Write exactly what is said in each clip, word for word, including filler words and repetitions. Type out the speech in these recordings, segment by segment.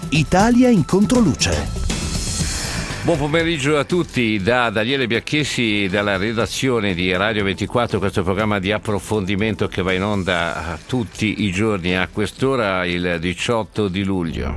Italia in controluce. Buon pomeriggio a tutti da Daniele Biacchessi, dalla redazione di Radio ventiquattro, questo programma di approfondimento che va in onda tutti i giorni a quest'ora, il diciotto di luglio.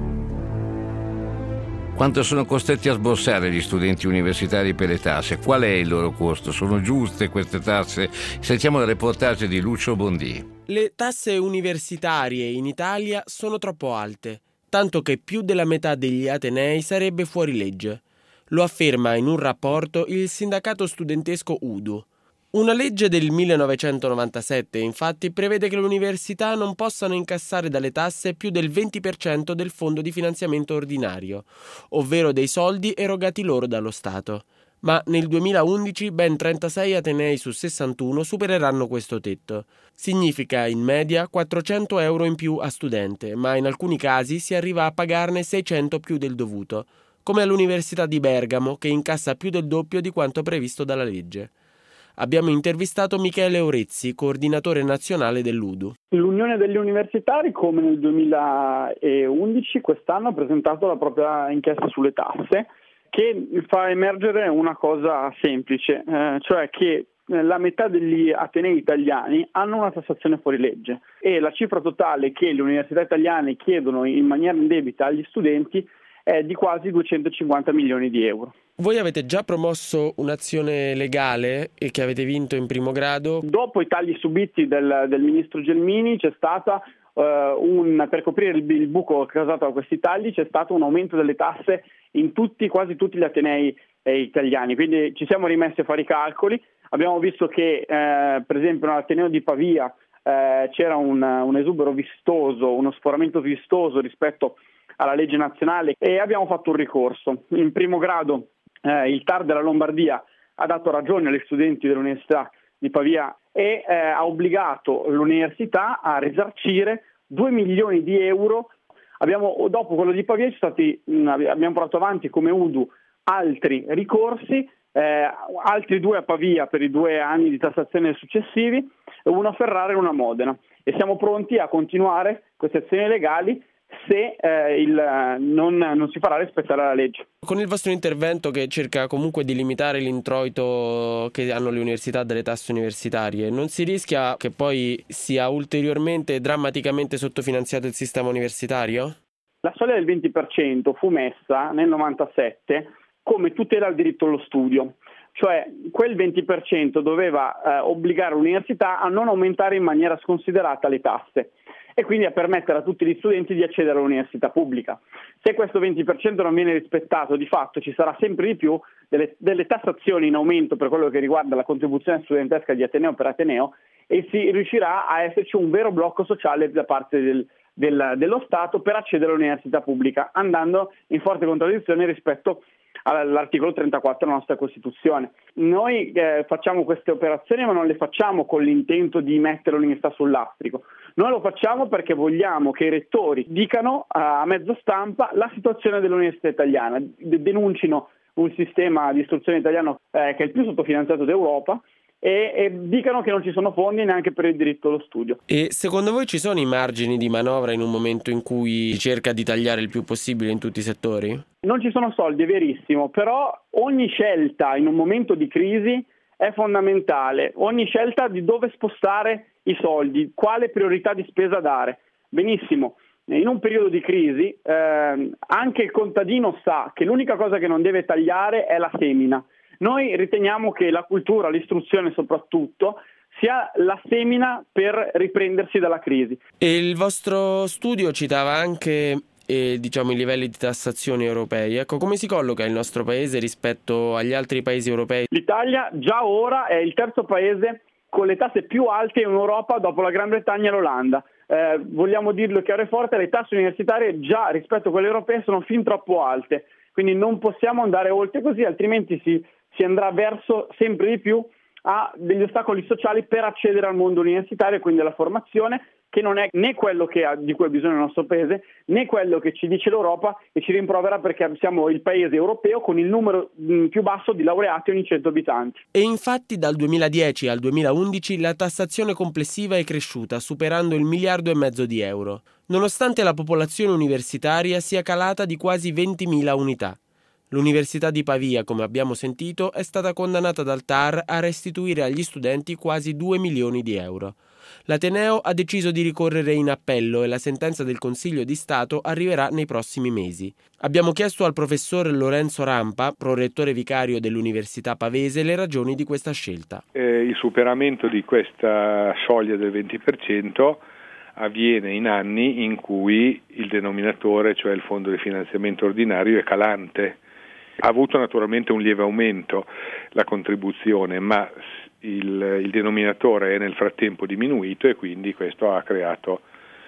Quanto sono costretti a sborsare gli studenti universitari per le tasse? Qual è il loro costo? Sono giuste queste tasse? Sentiamo il reportage di Lucio Bondì. Le tasse universitarie in Italia sono troppo alte, tanto che più della metà degli atenei sarebbe fuori legge. Lo afferma in un rapporto il sindacato studentesco U D U. Una legge del millenovecentonovantasette, infatti, prevede che le università non possano incassare dalle tasse più del venti per cento del fondo di finanziamento ordinario, ovvero dei soldi erogati loro dallo Stato. Ma nel duemilaundici ben trentasei atenei su sessantuno supereranno questo tetto. Significa in media quattrocento euro in più a studente, ma in alcuni casi si arriva a pagarne seicento più del dovuto, come all'Università di Bergamo, che incassa più del doppio di quanto previsto dalla legge. Abbiamo intervistato Michele Orezzi, coordinatore nazionale dell'U D U. L'Unione degli Universitari, come nel duemilaundici, quest'anno ha presentato la propria inchiesta sulle tasse, che fa emergere una cosa semplice, eh, cioè che la metà degli atenei italiani hanno una tassazione fuori legge e la cifra totale che le università italiane chiedono in maniera indebita agli studenti è di quasi duecentocinquanta milioni di euro. Voi avete già promosso un'azione legale e che avete vinto in primo grado? Dopo i tagli subiti del, del ministro Gelmini c'è stata uh, un per coprire il, il buco causato da questi tagli c'è stato un aumento delle tasse in tutti, quasi tutti gli atenei eh, italiani. Quindi ci siamo rimessi a fare i calcoli. Abbiamo visto che eh, per esempio nell'Ateneo di Pavia eh, c'era un, un esubero vistoso, uno sforamento vistoso rispetto alla legge nazionale e abbiamo fatto un ricorso. In primo grado eh, il T A R della Lombardia ha dato ragione agli studenti dell'Università di Pavia e eh, ha obbligato l'università a risarcire due milioni di euro. Abbiamo, dopo quello di Pavia ci stati, mh, abbiamo portato avanti come U D U altri ricorsi, eh, altri due a Pavia per i due anni di tassazione successivi, uno a Ferrara e uno a Modena. E siamo pronti a continuare queste azioni legali se eh, il, non, non si farà rispettare la legge. Con il vostro intervento, che cerca comunque di limitare l'introito che hanno le università dalle tasse universitarie, non si rischia che poi sia ulteriormente drammaticamente sottofinanziato il sistema universitario? La soglia del venti per cento fu messa nel novantasette come tutela al diritto allo studio, cioè quel venti per cento doveva eh, obbligare l'università a non aumentare in maniera sconsiderata le tasse e quindi a permettere a tutti gli studenti di accedere all'università pubblica. Se questo venti per cento non viene rispettato, di fatto ci sarà sempre di più delle, delle tassazioni in aumento per quello che riguarda la contribuzione studentesca di Ateneo per Ateneo e si riuscirà a esserci un vero blocco sociale da parte del, del, dello Stato per accedere all'università pubblica, andando in forte contraddizione rispetto all'articolo trentaquattro della nostra Costituzione. Noi eh, facciamo queste operazioni ma non le facciamo con l'intento di mettere l'università sul lastrico. Noi lo facciamo perché vogliamo che i rettori dicano a mezzo stampa la situazione dell'università italiana, denuncino un sistema di istruzione italiano eh, che è il più sottofinanziato d'Europa e, e dicano che non ci sono fondi neanche per il diritto allo studio. E secondo voi ci sono i margini di manovra in un momento in cui si cerca di tagliare il più possibile in tutti i settori? Non ci sono soldi, è verissimo, però ogni scelta in un momento di crisi è fondamentale, ogni scelta di dove spostare i soldi, quale priorità di spesa dare. Benissimo, in un periodo di crisi eh, anche il contadino sa che l'unica cosa che non deve tagliare è la semina. Noi riteniamo che la cultura, l'istruzione soprattutto, sia la semina per riprendersi dalla crisi. E il vostro studio citava anche e diciamo i livelli di tassazione europei. Ecco, come si colloca il nostro paese rispetto agli altri paesi europei? L'Italia già ora è il terzo paese con le tasse più alte in Europa dopo la Gran Bretagna e l'Olanda. Eh, vogliamo dirlo chiaro e forte, le tasse universitarie già rispetto a quelle europee sono fin troppo alte, quindi non possiamo andare oltre così, altrimenti si, si andrà verso sempre di più a degli ostacoli sociali per accedere al mondo universitario e quindi alla formazione, che non è né quello che ha, di cui ha bisogno il nostro paese, né quello che ci dice l'Europa e ci rimprovera perché siamo il paese europeo con il numero mh, più basso di laureati ogni cento abitanti. E infatti dal duemiladieci al duemilaundici la tassazione complessiva è cresciuta, superando il miliardo e mezzo di euro. nonostante la popolazione universitaria sia calata di quasi ventimila unità. L'Università di Pavia, come abbiamo sentito, è stata condannata dal T A R a restituire agli studenti quasi due milioni di euro. L'Ateneo ha deciso di ricorrere in appello e la sentenza del Consiglio di Stato arriverà nei prossimi mesi. Abbiamo chiesto al professor Lorenzo Rampa, prorettore vicario dell'Università Pavese, le ragioni di questa scelta. Eh, il superamento di questa soglia del venti per cento avviene in anni in cui il denominatore, cioè il fondo di finanziamento ordinario, è calante. Ha avuto naturalmente un lieve aumento la contribuzione, ma il, il denominatore è nel frattempo diminuito e quindi questo ha creato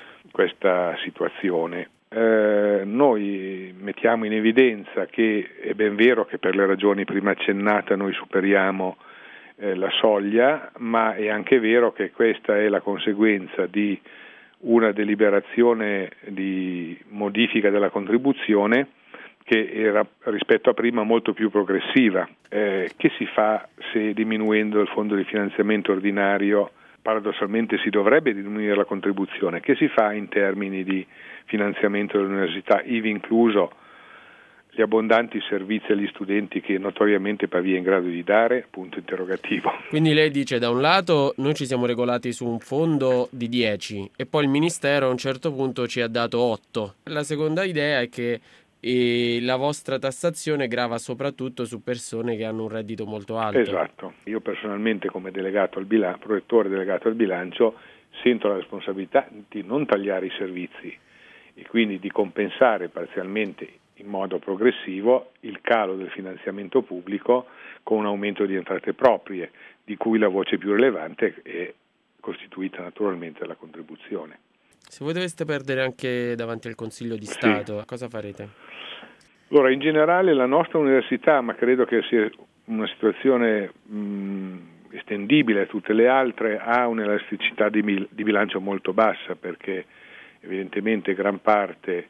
questa situazione. Eh, noi mettiamo in evidenza che è ben vero che per le ragioni prima accennate noi superiamo eh, la soglia, ma è anche vero che questa è la conseguenza di una deliberazione di modifica della contribuzione che era rispetto a prima molto più progressiva. Eh, che si fa se diminuendo il fondo di finanziamento ordinario paradossalmente si dovrebbe diminuire la contribuzione? Che si fa in termini di finanziamento dell'università, ivi incluso gli abbondanti servizi agli studenti che notoriamente Pavia è in grado di dare? Punto interrogativo. Quindi lei dice, da un lato noi ci siamo regolati su un fondo di dieci e poi il Ministero a un certo punto ci ha dato otto. La seconda idea è che e la vostra tassazione grava soprattutto su persone che hanno un reddito molto alto. Esatto. Io personalmente come delegato al bilancio, prorettore delegato al bilancio, sento la responsabilità di non tagliare i servizi e quindi di compensare parzialmente in modo progressivo il calo del finanziamento pubblico con un aumento di entrate proprie, di cui la voce più rilevante è costituita naturalmente dalla contribuzione. Se voi doveste perdere anche davanti al Consiglio di Stato, sì, cosa farete? Allora, in generale la nostra università, ma credo che sia una situazione mh, estendibile a tutte le altre, ha un'elasticità di, mil- di bilancio molto bassa, perché evidentemente gran parte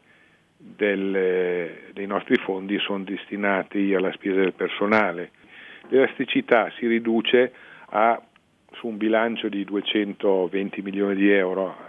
del, dei nostri fondi sono destinati alla spesa del personale. L'elasticità si riduce a, su un bilancio di duecentoventi milioni di euro,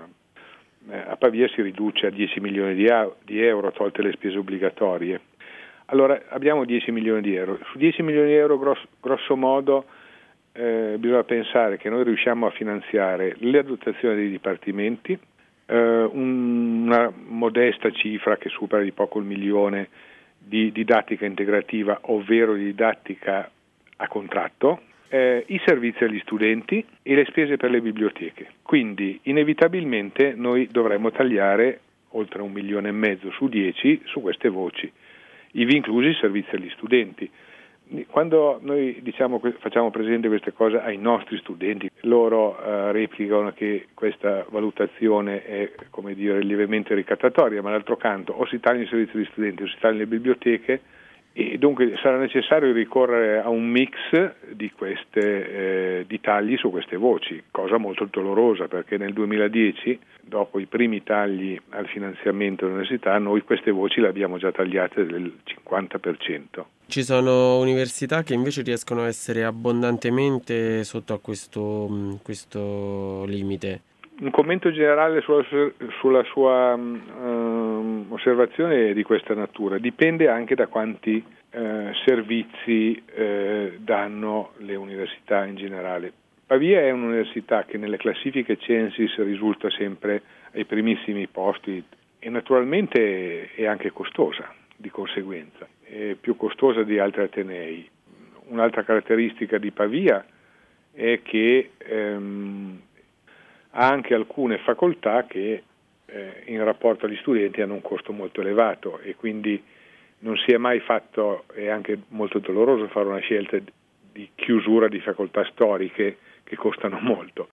a Pavia si riduce a dieci milioni di, a- di euro tolte le spese obbligatorie. Allora abbiamo dieci milioni di euro. Su dieci milioni di euro grosso, grosso modo eh, bisogna pensare che noi riusciamo a finanziare le dotazioni dei dipartimenti, eh, un, una modesta cifra che supera di poco il milione di didattica integrativa, ovvero di didattica a contratto, Eh, i servizi agli studenti e le spese per le biblioteche. Quindi inevitabilmente noi dovremmo tagliare oltre un milione e mezzo su dieci su queste voci, ivi inclusi i servizi agli studenti. Quando noi diciamo, facciamo presente queste cose ai nostri studenti, loro eh, replicano che questa valutazione è, come dire, lievemente ricattatoria, ma d'altro canto o si tagliano i servizi agli studenti o si tagliano le biblioteche, e dunque sarà necessario ricorrere a un mix di queste eh, di tagli su queste voci, cosa molto dolorosa, perché nel duemiladieci, dopo i primi tagli al finanziamento dell'università, noi queste voci le abbiamo già tagliate del cinquanta per cento. Ci sono università che invece riescono a essere abbondantemente sotto a questo, questo limite. Un commento generale sulla, sulla sua um, osservazione è di questa natura. Dipende anche da quanti uh, servizi uh, danno le università in generale. Pavia è un'università che nelle classifiche Censis risulta sempre ai primissimi posti e naturalmente è anche costosa, di conseguenza, è più costosa di altri atenei. Un'altra caratteristica di Pavia è che um, ha anche alcune facoltà che eh, in rapporto agli studenti hanno un costo molto elevato e quindi non si è mai fatto, è anche molto doloroso fare una scelta di chiusura di facoltà storiche che costano molto.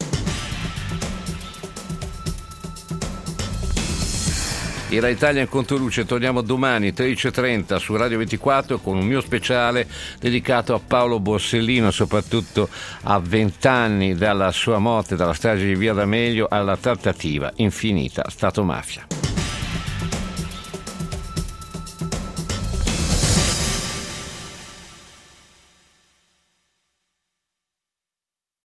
Era Italia in Controluce, torniamo domani tredici e trenta su Radio ventiquattro con un mio speciale dedicato a Paolo Borsellino, soprattutto a vent'anni dalla sua morte, dalla strage di Via D'Amelio alla trattativa infinita Stato-mafia.